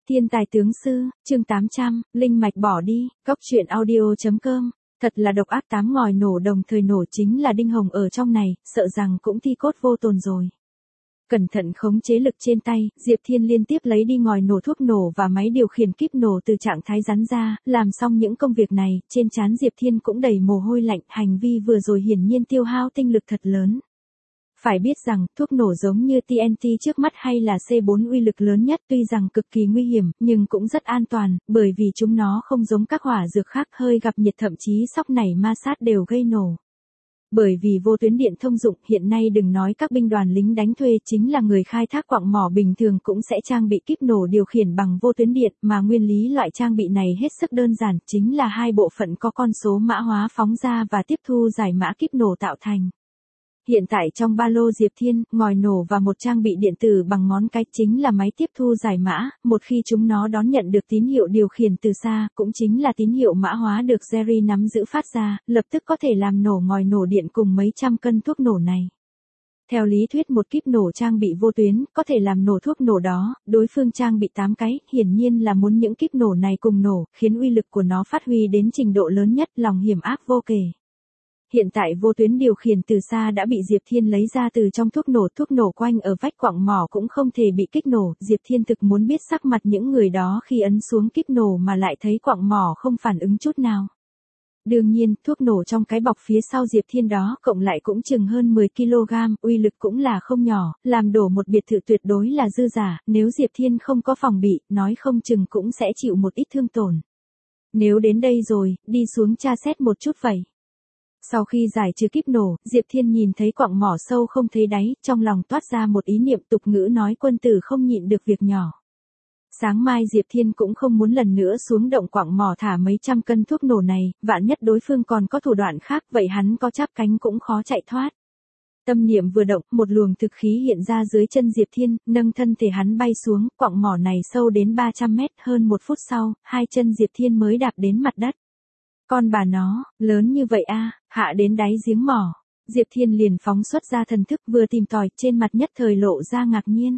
Thiên tài tướng sư, chương 800, linh mạch bỏ đi, góc truyện audio.com. Thật là độc ác, 8 ngòi nổ đồng thời nổ, chính là Đinh Hồng ở trong này, sợ rằng cũng thi cốt vô tồn rồi. Cẩn thận khống chế lực trên tay, Diệp Thiên liên tiếp lấy đi ngòi nổ, thuốc nổ và máy điều khiển kíp nổ từ trạng thái rắn ra, làm xong những công việc này, trên trán Diệp Thiên cũng đầy mồ hôi lạnh, hành vi vừa rồi hiển nhiên tiêu hao tinh lực thật lớn. Phải biết rằng, thuốc nổ giống như TNT trước mắt hay là C4 uy lực lớn nhất, tuy rằng cực kỳ nguy hiểm, nhưng cũng rất an toàn, bởi vì chúng nó không giống các hỏa dược khác, hơi gặp nhiệt thậm chí sóc nảy ma sát đều gây nổ. Bởi vì vô tuyến điện thông dụng, hiện nay đừng nói các binh đoàn lính đánh thuê, chính là người khai thác quặng mỏ bình thường cũng sẽ trang bị kíp nổ điều khiển bằng vô tuyến điện, mà nguyên lý loại trang bị này hết sức đơn giản, chính là hai bộ phận có con số mã hóa phóng ra và tiếp thu giải mã kíp nổ tạo thành. Hiện tại trong ba lô Diệp Thiên, ngòi nổ và một trang bị điện tử bằng ngón cái chính là máy tiếp thu giải mã, một khi chúng nó đón nhận được tín hiệu điều khiển từ xa, cũng chính là tín hiệu mã hóa được Jerry nắm giữ phát ra, lập tức có thể làm nổ ngòi nổ điện cùng mấy trăm cân thuốc nổ này. Theo lý thuyết một kíp nổ trang bị vô tuyến, có thể làm nổ thuốc nổ đó, đối phương trang bị 8 cái, hiển nhiên là muốn những kíp nổ này cùng nổ, khiến uy lực của nó phát huy đến trình độ lớn nhất, lòng hiểm ác vô kể. Hiện tại vô tuyến điều khiển từ xa đã bị Diệp Thiên lấy ra từ trong thuốc nổ quanh ở vách quặng mỏ cũng không thể bị kích nổ, Diệp Thiên thực muốn biết sắc mặt những người đó khi ấn xuống kíp nổ mà lại thấy quặng mỏ không phản ứng chút nào. Đương nhiên, thuốc nổ trong cái bọc phía sau Diệp Thiên đó cộng lại cũng chừng hơn 10 kg, uy lực cũng là không nhỏ, làm đổ một biệt thự tuyệt đối là dư giả, nếu Diệp Thiên không có phòng bị, nói không chừng cũng sẽ chịu một ít thương tổn. Nếu đến đây rồi, đi xuống tra xét một chút vậy. Sau khi giải trừ kíp nổ, Diệp Thiên nhìn thấy quặng mỏ sâu không thấy đáy, trong lòng toát ra một ý niệm tục ngữ nói quân tử không nhịn được việc nhỏ. Sáng mai Diệp Thiên cũng không muốn lần nữa xuống động quặng mỏ thả mấy trăm cân thuốc nổ này, vạn nhất đối phương còn có thủ đoạn khác, vậy hắn có chắp cánh cũng khó chạy thoát. Tâm niệm vừa động, một luồng thực khí hiện ra dưới chân Diệp Thiên, nâng thân thể hắn bay xuống, quặng mỏ này sâu đến 300 mét, hơn một phút sau, hai chân Diệp Thiên mới đạp đến mặt đất. Con bà nó, lớn như vậy a, hạ đến đáy giếng mỏ. Diệp Thiên liền phóng xuất ra thần thức vừa tìm tòi, trên mặt nhất thời lộ ra ngạc nhiên.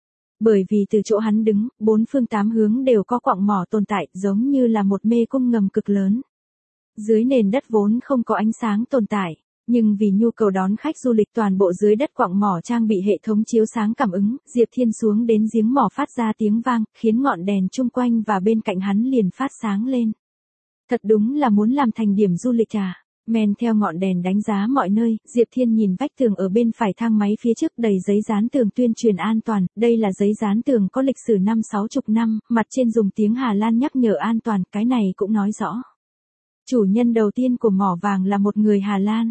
Bởi vì từ chỗ hắn đứng, 4 phương 8 hướng đều có quặng mỏ tồn tại, giống như là một mê cung ngầm cực lớn. Dưới nền đất vốn không có ánh sáng tồn tại, nhưng vì nhu cầu đón khách du lịch toàn bộ dưới đất quặng mỏ trang bị hệ thống chiếu sáng cảm ứng, Diệp Thiên xuống đến giếng mỏ phát ra tiếng vang, khiến ngọn đèn chung quanh và bên cạnh hắn liền phát sáng lên. Thật đúng là muốn làm thành điểm du lịch à. Men theo ngọn đèn đánh giá mọi nơi, Diệp Thiên nhìn vách tường ở bên phải thang máy phía trước đầy giấy dán tường tuyên truyền an toàn, đây là giấy dán tường có lịch sử 50-60 năm, mặt trên dùng tiếng Hà Lan nhắc nhở an toàn, cái này cũng nói rõ. Chủ nhân đầu tiên của mỏ vàng là một người Hà Lan.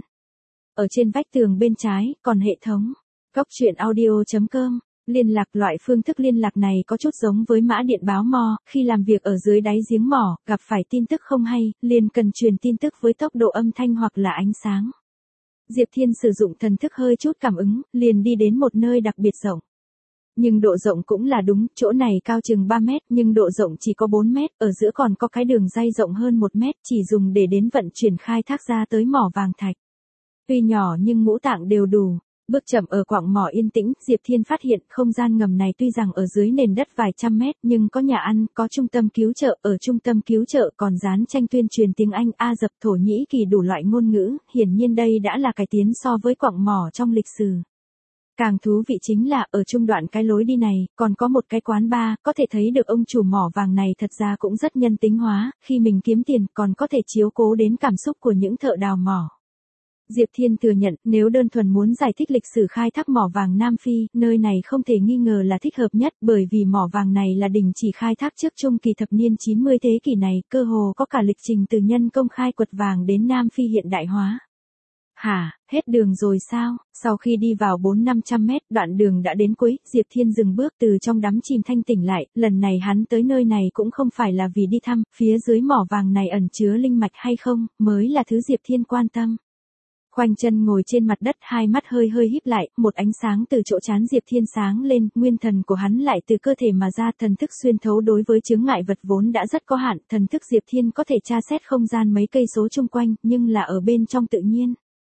Ở trên vách tường bên trái, còn hệ thống. Góc truyện audio.com. Liên lạc, loại phương thức liên lạc này có chút giống với mã điện báo mò, khi làm việc ở dưới đáy giếng mỏ, gặp phải tin tức không hay, liền cần truyền tin tức với tốc độ âm thanh hoặc là ánh sáng. Diệp Thiên sử dụng thần thức hơi chút cảm ứng, liền đi đến một nơi đặc biệt rộng. Nhưng độ rộng cũng là đúng, chỗ này cao chừng 3 mét, nhưng độ rộng chỉ có 4 mét, ở giữa còn có cái đường ray rộng hơn 1 mét, chỉ dùng để đến vận chuyển khai thác ra tới mỏ vàng thạch. Tuy nhỏ nhưng ngũ tạng đều đủ. Bước chậm ở quặng mỏ yên tĩnh, Diệp Thiên phát hiện không gian ngầm này tuy rằng ở dưới nền đất vài trăm mét, nhưng có nhà ăn, có trung tâm cứu trợ, ở trung tâm cứu trợ còn dán tranh tuyên truyền tiếng Anh, Ả Rập, Thổ Nhĩ Kỳ đủ loại ngôn ngữ, hiển nhiên đây đã là cải tiến so với quặng mỏ trong lịch sử. Càng thú vị chính là, ở trung đoạn cái lối đi này, còn có một cái quán bar, có thể thấy được ông chủ mỏ vàng này thật ra cũng rất nhân tính hóa, khi mình kiếm tiền còn có thể chiếu cố đến cảm xúc của những thợ đào mỏ. Diệp Thiên thừa nhận, nếu đơn thuần muốn giải thích lịch sử khai thác mỏ vàng Nam Phi, nơi này không thể nghi ngờ là thích hợp nhất, bởi vì mỏ vàng này là đình chỉ khai thác trước trung kỳ thập niên 90 thế kỷ này, cơ hồ có cả lịch trình từ nhân công khai quật vàng đến Nam Phi hiện đại hóa. Hả, hết đường rồi sao? Sau khi đi vào 400-500 mét, đoạn đường đã đến cuối, Diệp Thiên dừng bước từ trong đắm chìm thanh tỉnh lại, lần này hắn tới nơi này cũng không phải là vì đi thăm, phía dưới mỏ vàng này ẩn chứa linh mạch hay không, mới là thứ Diệp Thiên quan tâm. Khoanh chân ngồi trên mặt đất, hai mắt hơi híp lại, một ánh sáng từ chỗ trán Diệp Thiên sáng lên, nguyên thần của hắn lại từ cơ thể mà ra, thần thức xuyên thấu đối với chướng ngại vật vốn đã rất có hạn, thần thức Diệp Thiên có thể tra xét không gian mấy cây số chung quanh, nhưng là ở bên trong tự nhiên.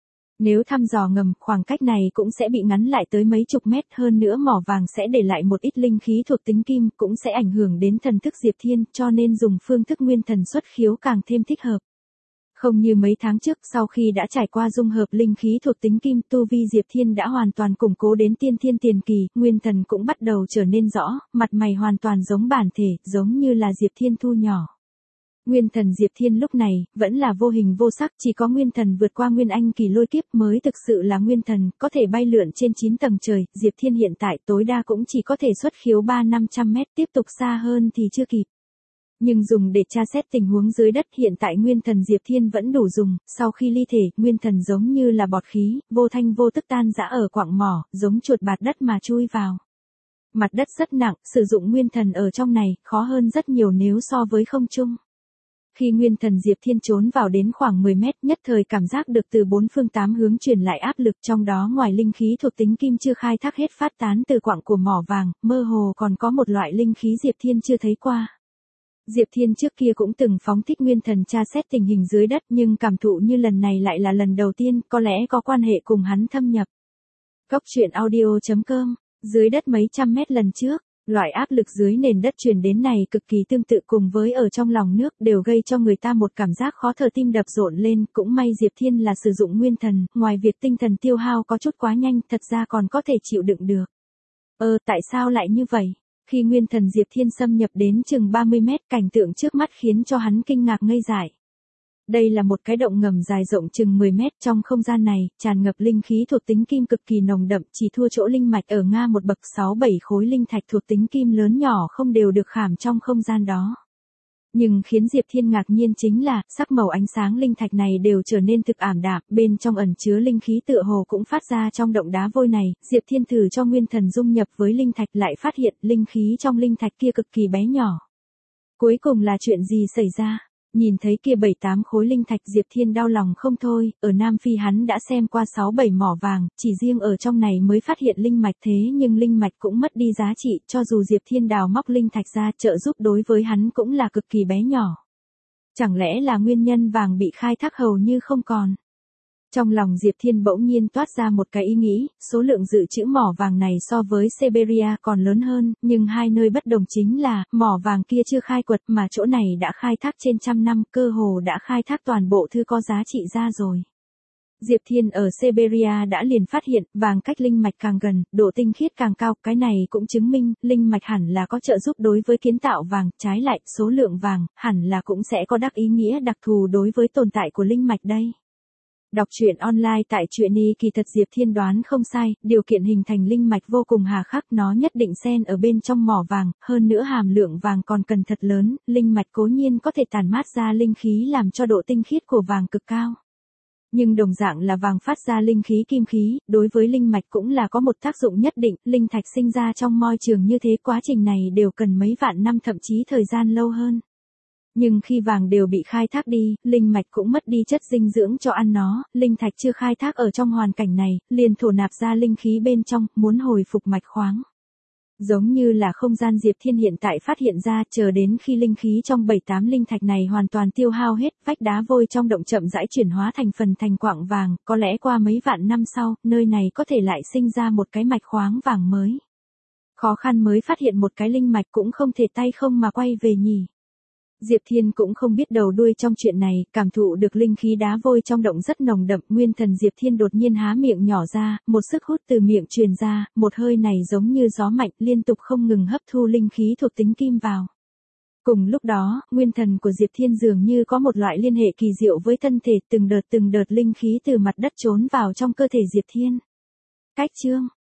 Nếu thăm dò ngầm, khoảng cách này cũng sẽ bị ngắn lại tới mấy chục mét, hơn nữa mỏ vàng sẽ để lại một ít linh khí thuộc tính kim, cũng sẽ ảnh hưởng đến thần thức Diệp Thiên, cho nên dùng phương thức nguyên thần xuất khiếu càng thêm thích hợp. Không như mấy tháng trước, sau khi đã trải qua dung hợp linh khí thuộc tính kim, tu vi Diệp Thiên đã hoàn toàn củng cố đến tiên thiên tiền kỳ, nguyên thần cũng bắt đầu trở nên rõ, mặt mày hoàn toàn giống bản thể, giống như là Diệp Thiên thu nhỏ. Nguyên thần Diệp Thiên lúc này, vẫn là vô hình vô sắc, chỉ có nguyên thần vượt qua nguyên anh kỳ lôi kiếp mới thực sự là nguyên thần, có thể bay lượn trên 9 tầng trời, Diệp Thiên hiện tại tối đa cũng chỉ có thể xuất khiếu 300-500 mét, tiếp tục xa hơn thì chưa kịp. Nhưng dùng để tra xét tình huống dưới đất, hiện tại nguyên thần Diệp Thiên vẫn đủ dùng, sau khi ly thể, nguyên thần giống như là bọt khí, vô thanh vô tức tan rã ở quặng mỏ, giống chuột bạt đất mà chui vào. Mặt đất rất nặng, sử dụng nguyên thần ở trong này, khó hơn rất nhiều nếu so với không trung. Khi nguyên thần Diệp Thiên trốn vào đến khoảng 10 mét, nhất thời cảm giác được từ 4 phương 8 hướng truyền lại áp lực, trong đó ngoài linh khí thuộc tính kim chưa khai thác hết phát tán từ quặng của mỏ vàng, mơ hồ còn có một loại linh khí Diệp Thiên chưa thấy qua. Diệp Thiên trước kia cũng từng phóng thích nguyên thần tra xét tình hình dưới đất, nhưng cảm thụ như lần này lại là lần đầu tiên, có lẽ có quan hệ cùng hắn thâm nhập. Cốc truyện audio.com, dưới đất mấy trăm mét lần trước, loại áp lực dưới nền đất truyền đến này cực kỳ tương tự cùng với ở trong lòng nước, đều gây cho người ta một cảm giác khó thở, tim đập rộn lên, cũng may Diệp Thiên là sử dụng nguyên thần, ngoài việc tinh thần tiêu hao có chút quá nhanh, thật ra còn có thể chịu đựng được. Tại sao lại như vậy? Khi nguyên thần Diệp Thiên xâm nhập đến chừng 30 mét, cảnh tượng trước mắt khiến cho hắn kinh ngạc ngây dại. Đây là một cái động ngầm dài rộng chừng 10 mét, trong không gian này, tràn ngập linh khí thuộc tính kim cực kỳ nồng đậm, chỉ thua chỗ linh mạch ở Nga một bậc, 6-7 khối linh thạch thuộc tính kim lớn nhỏ không đều được khảm trong không gian đó. Nhưng khiến Diệp Thiên ngạc nhiên chính là, sắc màu ánh sáng linh thạch này đều trở nên thực ảm đạm, bên trong ẩn chứa linh khí tựa hồ cũng phát ra trong động đá vôi này, Diệp Thiên thử cho nguyên thần dung nhập với linh thạch lại phát hiện linh khí trong linh thạch kia cực kỳ bé nhỏ. Cuối cùng là chuyện gì xảy ra? Nhìn thấy kia 7-8 khối linh thạch, Diệp Thiên đau lòng không thôi, ở Nam Phi hắn đã xem qua 6-7 mỏ vàng, chỉ riêng ở trong này mới phát hiện linh mạch, thế nhưng linh mạch cũng mất đi giá trị, cho dù Diệp Thiên đào móc linh thạch ra, trợ giúp đối với hắn cũng là cực kỳ bé nhỏ. Chẳng lẽ là nguyên nhân vàng bị khai thác hầu như không còn? Trong lòng Diệp Thiên bỗng nhiên toát ra một cái ý nghĩ, số lượng dự trữ mỏ vàng này so với Siberia còn lớn hơn, nhưng hai nơi bất đồng chính là, mỏ vàng kia chưa khai quật mà chỗ này đã khai thác trên trăm năm, cơ hồ đã khai thác toàn bộ thứ có giá trị ra rồi. Diệp Thiên ở Siberia đã liền phát hiện, vàng cách linh mạch càng gần, độ tinh khiết càng cao, cái này cũng chứng minh, linh mạch hẳn là có trợ giúp đối với kiến tạo vàng, trái lại, số lượng vàng, hẳn là cũng sẽ có đắc ý nghĩa đặc thù đối với tồn tại của linh mạch đây. Đọc truyện online tại truyện y kỳ thật, Diệp Thiên đoán không sai, điều kiện hình thành linh mạch vô cùng hà khắc, nó nhất định xen ở bên trong mỏ vàng, hơn nữa hàm lượng vàng còn cần thật lớn, linh mạch cố nhiên có thể tản mát ra linh khí làm cho độ tinh khiết của vàng cực cao. Nhưng đồng dạng là vàng phát ra linh khí kim khí, đối với linh mạch cũng là có một tác dụng nhất định, linh thạch sinh ra trong môi trường như thế, quá trình này đều cần mấy vạn năm thậm chí thời gian lâu hơn. Nhưng khi vàng đều bị khai thác đi, linh mạch cũng mất đi chất dinh dưỡng cho ăn nó, linh thạch chưa khai thác ở trong hoàn cảnh này, liền thổ nạp ra linh khí bên trong, muốn hồi phục mạch khoáng. Giống như là không gian Diệp Thiên hiện tại phát hiện ra, chờ đến khi linh khí trong 7-8 linh thạch này hoàn toàn tiêu hao hết, vách đá vôi trong động chậm rãi chuyển hóa thành phần thành quặng vàng, có lẽ qua mấy vạn năm sau, nơi này có thể lại sinh ra một cái mạch khoáng vàng mới. Khó khăn mới phát hiện một cái linh mạch cũng không thể tay không mà quay về nhỉ. Diệp Thiên cũng không biết đầu đuôi trong chuyện này, cảm thụ được linh khí đá vôi trong động rất nồng đậm, nguyên thần Diệp Thiên đột nhiên há miệng nhỏ ra, một sức hút từ miệng truyền ra, một hơi này giống như gió mạnh, liên tục không ngừng hấp thu linh khí thuộc tính kim vào. Cùng lúc đó, nguyên thần của Diệp Thiên dường như có một loại liên hệ kỳ diệu với thân thể, từng đợt linh khí từ mặt đất trốn vào trong cơ thể Diệp Thiên. Cách chương